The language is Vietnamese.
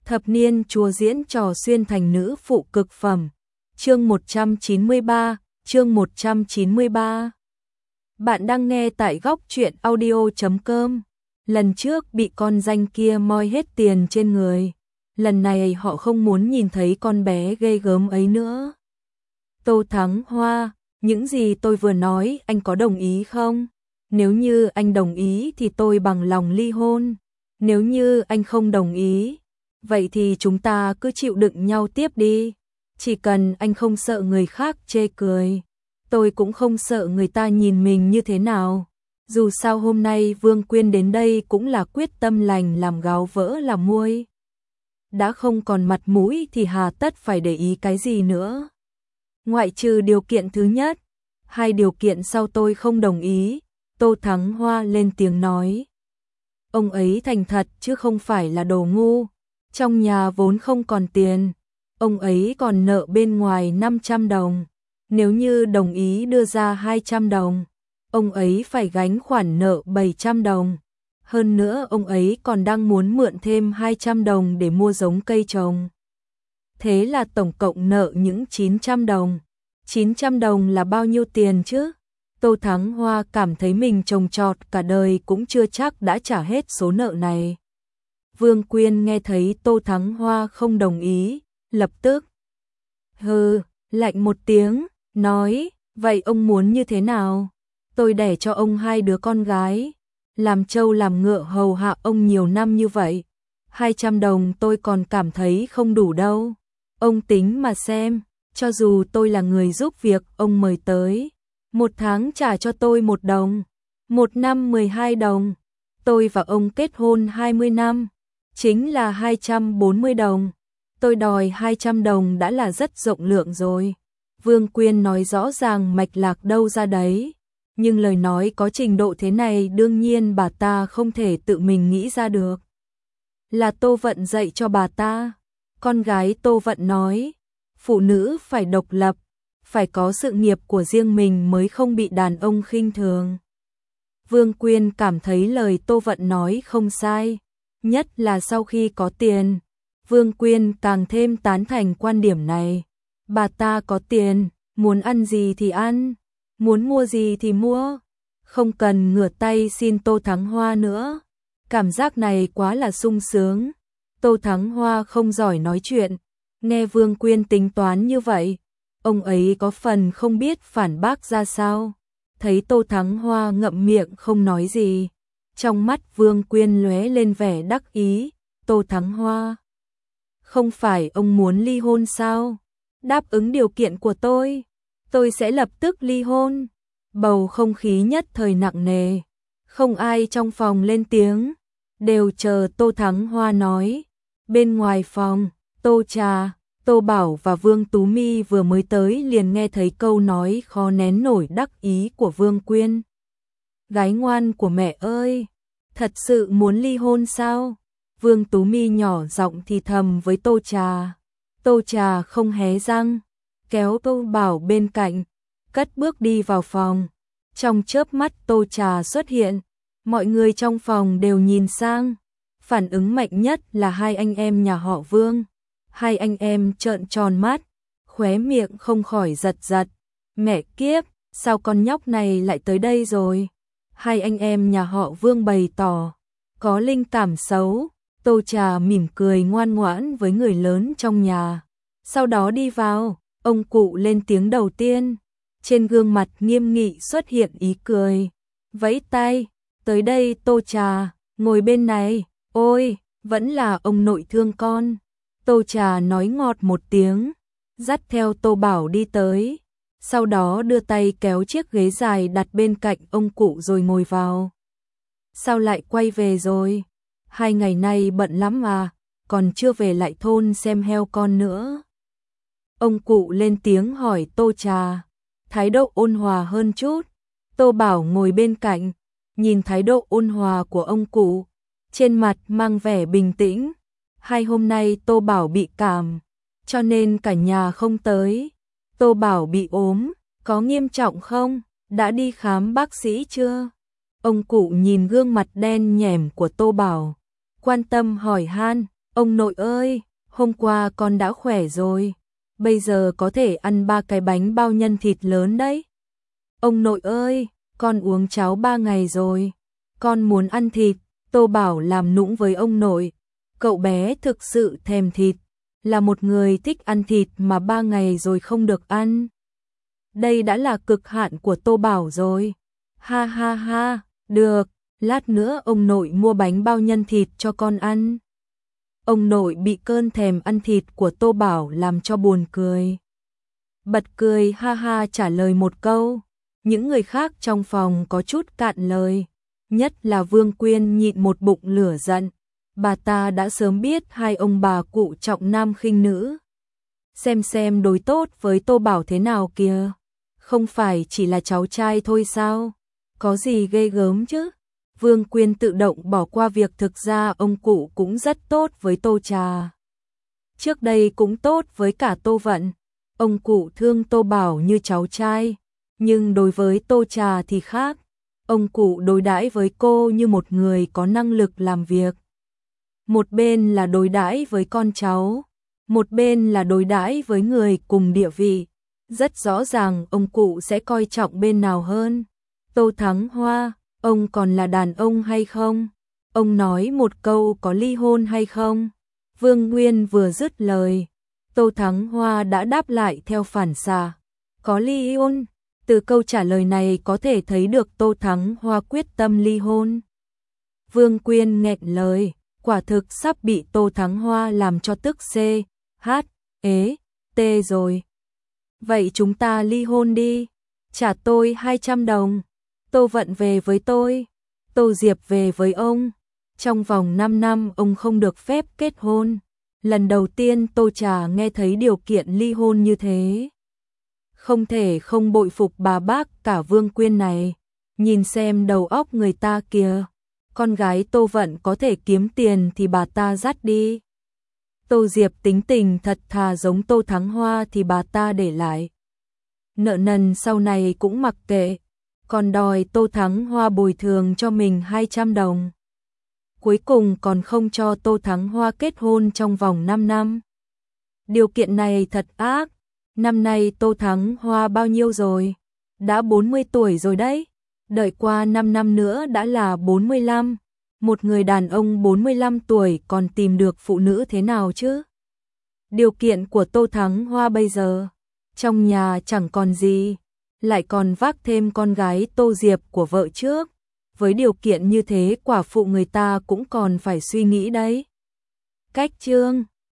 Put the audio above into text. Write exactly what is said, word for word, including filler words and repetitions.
Thập niên chúa diễn trò xuyên thành nữ phụ cực phẩm. Chương một trăm chín mươi ba, chương một trăm chín mươi ba. Bạn đang nghe tại góc truyện audio chấm com. Lần trước bị con danh kia moi hết tiền trên người. Lần này họ không muốn nhìn thấy con bé ghê gớm ấy nữa. Tô Thắng Hoa, những gì tôi vừa nói anh có đồng ý không? Nếu như anh đồng ý thì tôi bằng lòng ly hôn. Nếu như anh không đồng ý, vậy thì chúng ta cứ chịu đựng nhau tiếp đi. Chỉ cần anh không sợ người khác chê cười, tôi cũng không sợ người ta nhìn mình như thế nào. Dù sao hôm nay Vương Quyên đến đây cũng là quyết tâm lành làm gáo vỡ làm muôi. Đã không còn mặt mũi thì hà tất phải để ý cái gì nữa. Ngoại trừ điều kiện thứ nhất, hai điều kiện sau tôi không đồng ý. Tô Thắng Hoa lên tiếng nói. Ông ấy thành thật chứ không phải là đồ ngu. Trong nhà vốn không còn tiền, ông ấy còn nợ bên ngoài năm trăm đồng. Nếu như đồng ý đưa ra hai trăm đồng, ông ấy phải gánh khoản nợ bảy trăm đồng. Hơn nữa ông ấy còn đang muốn mượn thêm hai trăm đồng để mua giống cây trồng. Thế là tổng cộng nợ những chín trăm đồng. chín trăm đồng là bao nhiêu tiền chứ? Tô Thắng Hoa cảm thấy mình trồng trọt cả đời cũng chưa chắc đã trả hết số nợ này. Vương Quyên nghe thấy Tô Thắng Hoa không đồng ý, lập tức hừ, lạnh một tiếng, nói, vậy ông muốn như thế nào? Tôi đẻ cho ông hai đứa con gái, làm trâu làm ngựa hầu hạ ông nhiều năm như vậy. hai trăm đồng tôi còn cảm thấy không đủ đâu. Ông tính mà xem, cho dù tôi là người giúp việc ông mời tới, một tháng trả cho tôi một đồng, một năm mười hai đồng. Tôi và ông kết hôn hai mươi năm, chính là hai trăm bốn mươi đồng. Tôi đòi hai trăm đồng đã là rất rộng lượng rồi. Vương Quyên nói rõ ràng mạch lạc đâu ra đấy. Nhưng lời nói có trình độ thế này đương nhiên bà ta không thể tự mình nghĩ ra được. Là Tô Vận dạy cho bà ta. Con gái Tô Vận nói, phụ nữ phải độc lập, phải có sự nghiệp của riêng mình mới không bị đàn ông khinh thường. Vương Quyên cảm thấy lời Tô Vận nói không sai, nhất là sau khi có tiền. Vương Quyên càng thêm tán thành quan điểm này. Bà ta có tiền, muốn ăn gì thì ăn, muốn mua gì thì mua, không cần ngửa tay xin Tô Thắng Hoa nữa. Cảm giác này quá là sung sướng. Tô Thắng Hoa không giỏi nói chuyện, nghe Vương Quyên tính toán như vậy, ông ấy có phần không biết phản bác ra sao. Thấy Tô Thắng Hoa ngậm miệng không nói gì, trong mắt Vương Quyên lóe lên vẻ đắc ý. Tô Thắng Hoa, không phải ông muốn ly hôn sao? Đáp ứng điều kiện của tôi, tôi sẽ lập tức ly hôn. Bầu không khí nhất thời nặng nề, không ai trong phòng lên tiếng, đều chờ Tô Thắng Hoa nói. Bên ngoài phòng, Tô Trà, Tô Bảo và Vương Tú My vừa mới tới liền nghe thấy câu nói khó nén nổi đắc ý của Vương Quyên. Gái ngoan của mẹ ơi, thật sự muốn ly hôn sao? Vương Tú My nhỏ giọng thì thầm với Tô Trà. Tô Trà không hé răng, kéo Tô Bảo bên cạnh, cất bước đi vào phòng. Trong chớp mắt Tô Trà xuất hiện, mọi người trong phòng đều nhìn sang. Phản ứng mạnh nhất là hai anh em nhà họ Vương. Hai anh em trợn tròn mắt, khóe miệng không khỏi giật giật. Mẹ kiếp, sao con nhóc này lại tới đây rồi? Hai anh em nhà họ Vương bày tỏ có linh cảm xấu. Tô Trà mỉm cười ngoan ngoãn với người lớn trong nhà. Sau đó đi vào, ông cụ lên tiếng đầu tiên. Trên gương mặt nghiêm nghị xuất hiện ý cười. Vẫy tay, tới đây Tô Trà, ngồi bên này. Ôi, vẫn là ông nội thương con. Tô Trà nói ngọt một tiếng, dắt theo Tô Bảo đi tới. Sau đó đưa tay kéo chiếc ghế dài đặt bên cạnh ông cụ rồi ngồi vào. Sao lại quay về rồi? Hai ngày nay bận lắm mà, còn chưa về lại thôn xem heo con nữa. Ông cụ lên tiếng hỏi Tô Trà, thái độ ôn hòa hơn chút. Tô Bảo ngồi bên cạnh, nhìn thái độ ôn hòa của ông cụ, trên mặt mang vẻ bình tĩnh. Hai hôm nay Tô Bảo bị cảm, cho nên cả nhà không tới. Tô Bảo bị ốm, có nghiêm trọng không? Đã đi khám bác sĩ chưa? Ông cụ nhìn gương mặt đen nhẻm của Tô Bảo, quan tâm hỏi han. Ông nội ơi, hôm qua con đã khỏe rồi, bây giờ có thể ăn ba cái bánh bao nhân thịt lớn đấy. Ông nội ơi, con uống cháo ba ngày rồi, con muốn ăn thịt. Tô Bảo làm nũng với ông nội. Cậu bé thực sự thèm thịt, là một người thích ăn thịt mà ba ngày rồi không được ăn. Đây đã là cực hạn của Tô Bảo rồi. Ha ha ha, được, lát nữa ông nội mua bánh bao nhân thịt cho con ăn. Ông nội bị cơn thèm ăn thịt của Tô Bảo làm cho buồn cười. Bật cười ha ha trả lời một câu. Những người khác trong phòng có chút cạn lời. Nhất là Vương Quyên nhịn một bụng lửa giận. Bà ta đã sớm biết hai ông bà cụ trọng nam khinh nữ. Xem xem đối tốt với Tô Bảo thế nào kìa. Không phải chỉ là cháu trai thôi sao? Có gì ghê gớm chứ? Vương Quyên tự động bỏ qua việc thực ra ông cụ cũng rất tốt với Tô Trà. Trước đây cũng tốt với cả Tô Vận. Ông cụ thương Tô Bảo như cháu trai. Nhưng đối với Tô Trà thì khác. Ông cụ đối đãi với cô như một người có năng lực làm việc. Một bên là đối đãi với con cháu, một bên là đối đãi với người cùng địa vị. Rất rõ ràng ông cụ sẽ coi trọng bên nào hơn. Tô Thắng Hoa, ông còn là đàn ông hay không? Ông nói một câu có ly hôn hay không? Vương Nguyên vừa dứt lời, Tô Thắng Hoa đã đáp lại theo phản xạ. Có ly hôn? Từ câu trả lời này có thể thấy được Tô Thắng Hoa quyết tâm ly hôn. Vương Quyên nghẹn lời, quả thực sắp bị Tô Thắng Hoa làm cho tức C, H, ế, T rồi. Vậy chúng ta ly hôn đi, trả tôi hai trăm đồng. Tô Vận về với tôi, Tô Diệp về với ông. Trong vòng năm năm ông không được phép kết hôn. Lần đầu tiên Tô Trà nghe thấy điều kiện ly hôn như thế. Không thể không bội phục bà bác cả Vương Quyên này. Nhìn xem đầu óc người ta kìa. Con gái Tô Vận có thể kiếm tiền thì bà ta dắt đi. Tô Diệp tính tình thật thà giống Tô Thắng Hoa thì bà ta để lại. Nợ nần sau này cũng mặc kệ. Còn đòi Tô Thắng Hoa bồi thường cho mình hai trăm đồng. Cuối cùng còn không cho Tô Thắng Hoa kết hôn trong vòng năm năm. Điều kiện này thật ác. Năm nay Tô Thắng Hoa bao nhiêu rồi? Đã bốn mươi tuổi rồi đấy. Đợi qua năm năm nữa đã là bốn mươi lăm. Một người đàn ông bốn mươi lăm tuổi còn tìm được phụ nữ thế nào chứ? Điều kiện của Tô Thắng Hoa bây giờ, trong nhà chẳng còn gì, lại còn vác thêm con gái Tô Diệp của vợ trước. Với điều kiện như thế quả phụ người ta cũng còn phải suy nghĩ đấy. Cách chương